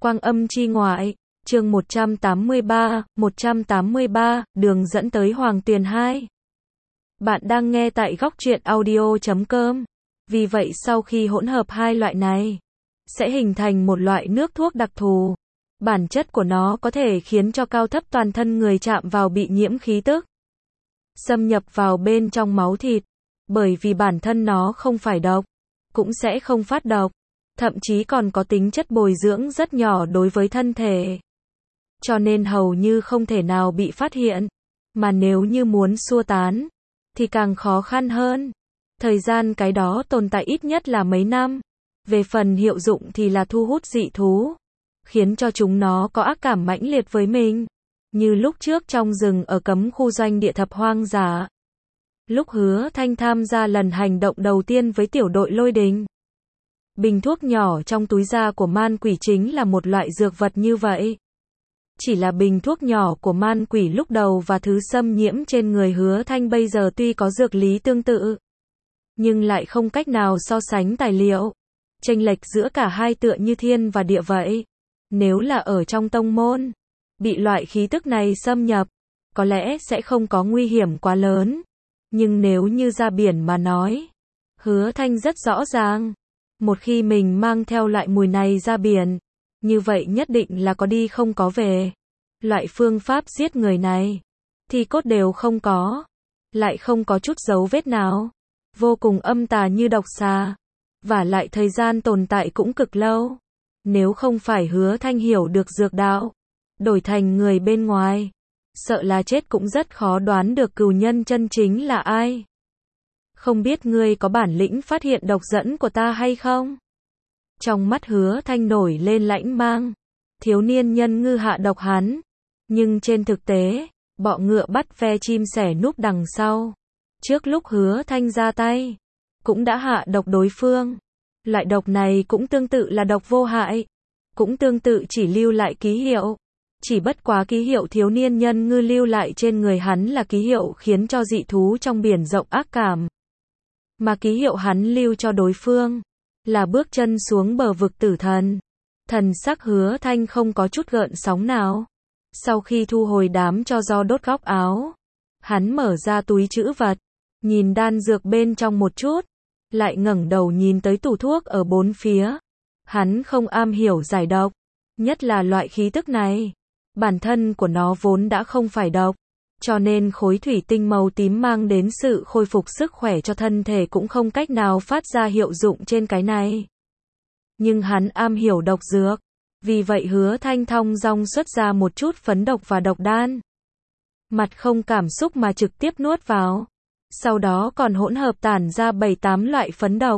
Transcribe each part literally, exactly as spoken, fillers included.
Quang âm chi ngoại, chương một trăm tám mươi ba, một trăm tám mươi ba, đường dẫn tới Hoàng Tuyền hai. Bạn đang nghe tại góc truyện audio chấm com. Vì vậy sau khi hỗn hợp hai loại này, sẽ hình thành một loại nước thuốc đặc thù. Bản chất của nó có thể khiến cho cao thấp toàn thân người chạm vào bị nhiễm khí tức, xâm nhập vào bên trong máu thịt. Bởi vì bản thân nó không phải độc, cũng sẽ không phát độc, thậm chí còn có tính chất bồi dưỡng rất nhỏ đối với thân thể. Cho nên hầu như không thể nào bị phát hiện. Mà nếu như muốn xua tán, thì càng khó khăn hơn. Thời gian cái đó tồn tại ít nhất là mấy năm. Về phần hiệu dụng thì là thu hút dị thú, khiến cho chúng nó có ác cảm mãnh liệt với mình. Như lúc trước trong rừng ở cấm khu doanh địa thập hoang dã. Lúc Hứa Thanh tham gia lần hành động đầu tiên với tiểu đội Lôi Đình. Bình thuốc nhỏ trong túi da của man quỷ chính là một loại dược vật như vậy. Chỉ là bình thuốc nhỏ của man quỷ lúc đầu và thứ xâm nhiễm trên người Hứa Thanh bây giờ tuy có dược lý tương tự, nhưng lại không cách nào so sánh tài liệu. Chênh lệch giữa cả hai tựa như thiên và địa vậy. Nếu là ở trong tông môn, bị loại khí tức này xâm nhập, có lẽ sẽ không có nguy hiểm quá lớn. Nhưng nếu như ra biển mà nói, Hứa Thanh rất rõ ràng, một khi mình mang theo loại mùi này ra biển, như vậy nhất định là có đi không có về. Loại phương pháp giết người này, thì cốt đều không có, lại không có chút dấu vết nào, vô cùng âm tà như độc xà, và lại thời gian tồn tại cũng cực lâu. Nếu không phải Hứa Thanh hiểu được dược đạo, đổi thành người bên ngoài, sợ là chết cũng rất khó đoán được cừu nhân chân chính là ai. Không biết ngươi có bản lĩnh phát hiện độc dẫn của ta hay không? Trong mắt Hứa Thanh nổi lên lãnh mang. Thiếu niên nhân ngư hạ độc hắn. Nhưng trên thực tế, bọ ngựa bắt ve chim sẻ núp đằng sau. Trước lúc Hứa Thanh ra tay, cũng đã hạ độc đối phương. Loại độc này cũng tương tự là độc vô hại. Cũng tương tự chỉ lưu lại ký hiệu. Chỉ bất quá ký hiệu thiếu niên nhân ngư lưu lại trên người hắn là ký hiệu khiến cho dị thú trong biển rộng ác cảm. Mà ký hiệu hắn lưu cho đối phương là bước chân xuống bờ vực tử thần. Thần sắc Hứa Thanh không có chút gợn sóng nào. Sau khi thu hồi đám cho do đốt góc áo, hắn mở ra túi trữ vật, nhìn đan dược bên trong một chút, lại ngẩng đầu nhìn tới tủ thuốc ở bốn phía. Hắn không am hiểu giải độc, nhất là loại khí tức này. Bản thân của nó vốn đã không phải độc, cho nên khối thủy tinh màu tím mang đến sự khôi phục sức khỏe cho thân thể cũng không cách nào phát ra hiệu dụng trên cái này. Nhưng hắn am hiểu độc dược, vì vậy Hứa Thanh thong dong xuất ra một chút phấn độc và độc đan. Mặt không cảm xúc mà trực tiếp nuốt vào, sau đó còn hỗn hợp tản ra bảy tám loại phấn độc.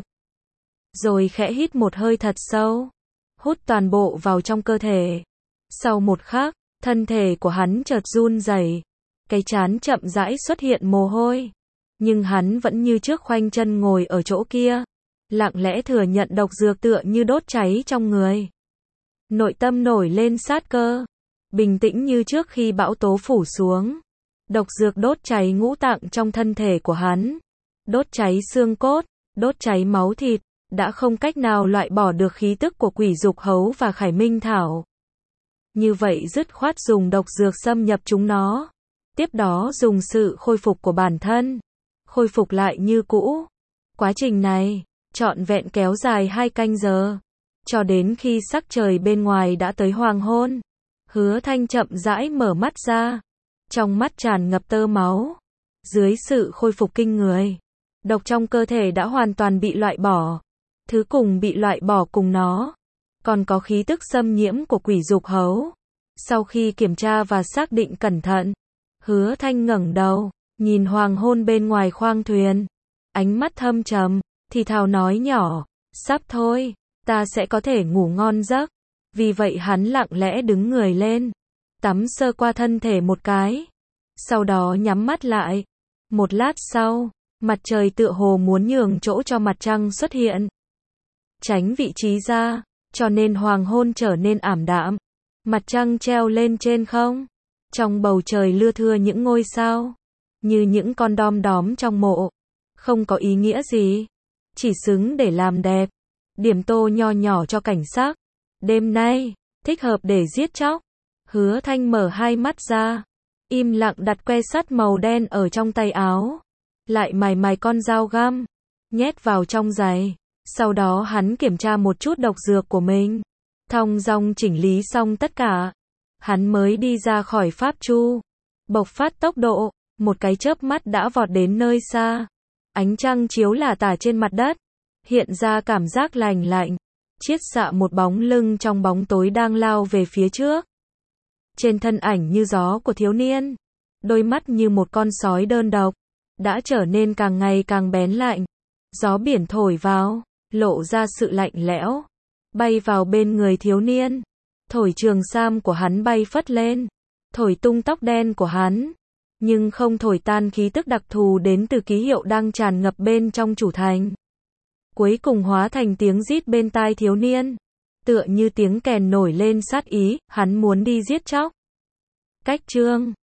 Rồi khẽ hít một hơi thật sâu, hút toàn bộ vào trong cơ thể. Sau một khắc, thân thể của hắn chợt run rẩy, cái trán chậm rãi xuất hiện mồ hôi, nhưng hắn vẫn như trước khoanh chân ngồi ở chỗ kia, lặng lẽ thừa nhận độc dược tựa như đốt cháy trong người. Nội tâm nổi lên sát cơ, bình tĩnh như trước khi bão tố phủ xuống. Độc dược đốt cháy ngũ tạng trong thân thể của hắn, đốt cháy xương cốt, đốt cháy máu thịt, đã không cách nào loại bỏ được khí tức của quỷ dục hấu và khải minh thảo. Như vậy dứt khoát dùng độc dược xâm nhập chúng nó. Tiếp đó dùng sự khôi phục của bản thân, khôi phục lại như cũ. Quá trình này, trọn vẹn kéo dài hai canh giờ. Cho đến khi sắc trời bên ngoài đã tới hoàng hôn. Hứa Thanh chậm rãi mở mắt ra. Trong mắt tràn ngập tơ máu. Dưới sự khôi phục kinh người, độc trong cơ thể đã hoàn toàn bị loại bỏ. Thứ cùng bị loại bỏ cùng nó, còn có khí tức xâm nhiễm của quỷ dục hấu. Sau khi kiểm tra và xác định cẩn thận, Hứa Thanh ngẩng đầu, nhìn hoàng hôn bên ngoài khoang thuyền. Ánh mắt thâm trầm, thì thào nói nhỏ, sắp thôi, ta sẽ có thể ngủ ngon giấc. Vì vậy hắn lặng lẽ đứng người lên, tắm sơ qua thân thể một cái. Sau đó nhắm mắt lại. Một lát sau, mặt trời tựa hồ muốn nhường chỗ cho mặt trăng xuất hiện. Tránh vị trí ra, cho nên hoàng hôn trở nên ảm đạm. Mặt trăng treo lên trên không. Trong bầu trời lưa thưa những ngôi sao, như những con đom đóm trong mộ. Không có ý nghĩa gì, chỉ xứng để làm đẹp. Điểm tô nho nhỏ cho cảnh sắc. Đêm nay, thích hợp để giết chóc. Hứa Thanh mở hai mắt ra, im lặng đặt que sắt màu đen ở trong tay áo, lại mài mài con dao găm, nhét vào trong giày. Sau đó hắn kiểm tra một chút độc dược của mình, thong dong chỉnh lý xong tất cả, hắn mới đi ra khỏi pháp chu, bộc phát tốc độ, một cái chớp mắt đã vọt đến nơi xa. Ánh trăng chiếu lả tả trên mặt đất, hiện ra cảm giác lành lạnh, chiết xạ một bóng lưng trong bóng tối đang lao về phía trước. Trên thân ảnh như gió của thiếu niên, đôi mắt như một con sói đơn độc, đã trở nên càng ngày càng bén lạnh. Gió biển thổi vào, lộ ra sự lạnh lẽo, bay vào bên người thiếu niên, thổi trường sam của hắn bay phất lên, thổi tung tóc đen của hắn, nhưng không thổi tan khí tức đặc thù đến từ ký hiệu đang tràn ngập bên trong chủ thành. Cuối cùng hóa thành tiếng rít bên tai thiếu niên, tựa như tiếng kèn nổi lên sát ý, hắn muốn đi giết chóc. Cách chương